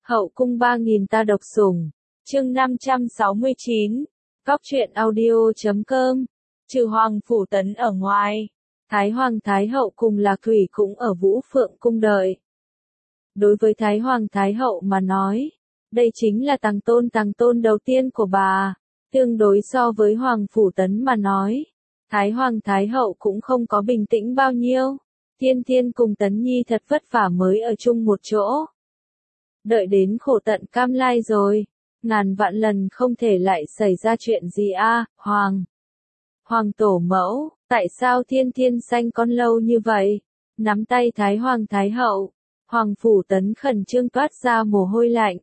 Hậu cung 3.000 ta độc sủng. Chương 569. Góc truyện audio.com. Trừ Hoàng Phủ Tấn ở ngoài, Thái Hoàng Thái Hậu cùng Lạc Thủy cũng ở Vũ Phượng cung đợi. Đối với Thái Hoàng Thái Hậu mà nói, đây chính là tàng tôn đầu tiên của bà. Tương đối so với Hoàng Phủ Tấn mà nói, Thái Hoàng Thái Hậu cũng không có bình tĩnh bao nhiêu. Thiên Thiên cùng Tấn Nhi thật vất vả mới ở chung một chỗ. Đợi đến khổ tận cam lai rồi, ngàn vạn lần không thể lại xảy ra chuyện gì a. Hoàng tổ mẫu, tại sao Thiên Thiên sanh con lâu như vậy? Nắm tay Thái Hoàng Thái Hậu, Hoàng Phủ Tấn khẩn trương toát ra mồ hôi lạnh.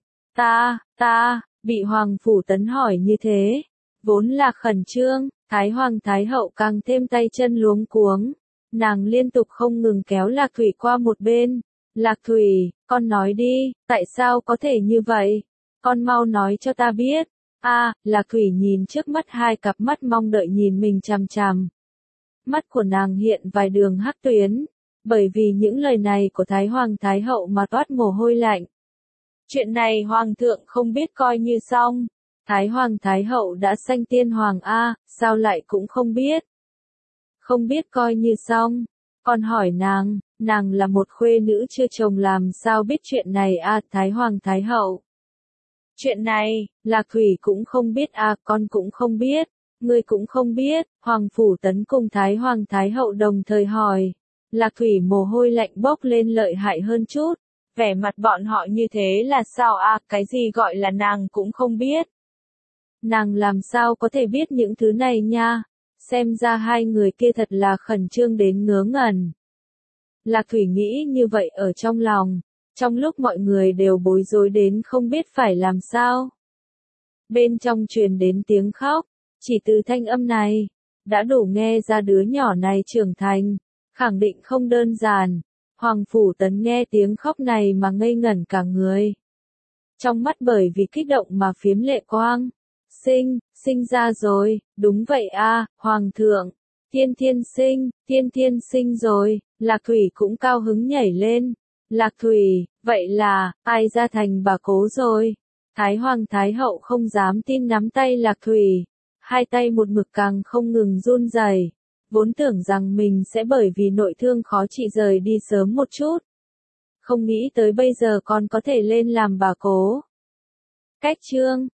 Bị Hoàng Phủ Tấn hỏi như thế, vốn là khẩn trương, Thái Hoàng Thái Hậu càng thêm tay chân luống cuống. Nàng liên tục không ngừng kéo Lạc Thủy qua một bên. Lạc Thủy, con nói đi, tại sao có thể như vậy? Con mau nói cho ta biết. Lạc Thủy nhìn trước mắt hai cặp mắt mong đợi nhìn mình chằm chằm. Mắt của nàng hiện vài đường hắc tuyến, bởi vì những lời này của Thái Hoàng Thái Hậu mà toát mồ hôi lạnh. Chuyện này Hoàng thượng không biết coi như xong. Thái Hoàng Thái Hậu đã sanh tiên hoàng sao lại cũng không biết? Không biết coi như xong. Còn hỏi nàng là một khuê nữ chưa chồng làm sao biết chuyện này Thái Hoàng Thái Hậu. Chuyện này, Lạc Thủy cũng không biết con cũng không biết, ngươi cũng không biết. Hoàng Phủ Tấn cùng Thái Hoàng Thái Hậu đồng thời hỏi. Lạc Thủy mồ hôi lạnh bốc lên lợi hại hơn chút. Vẻ mặt bọn họ như thế là sao cái gì gọi là nàng cũng không biết? Nàng làm sao có thể biết những thứ này nha? Xem ra hai người kia thật là khẩn trương đến ngớ ngẩn. Lạc Thủy nghĩ như vậy ở trong lòng, trong lúc mọi người đều bối rối đến không biết phải làm sao. Bên trong truyền đến tiếng khóc, chỉ từ thanh âm này, đã đủ nghe ra đứa nhỏ này trưởng thành, khẳng định không đơn giản. Hoàng Phủ Tấn nghe tiếng khóc này mà ngây ngẩn cả người. Trong mắt bởi vì kích động mà phiếm lệ quang. Sinh ra rồi, đúng vậy Hoàng thượng. Thiên Thiên sinh rồi. Lạc Thủy cũng cao hứng nhảy lên. Lạc Thủy, vậy là, ai ra thành bà cố rồi? Thái Hoàng Thái Hậu không dám tin nắm tay Lạc Thủy. Hai tay một mực càng không ngừng run rẩy. Vốn tưởng rằng mình sẽ bởi vì nội thương khó trị rời đi sớm một chút. Không nghĩ tới bây giờ còn có thể lên làm bà cố. Cách chương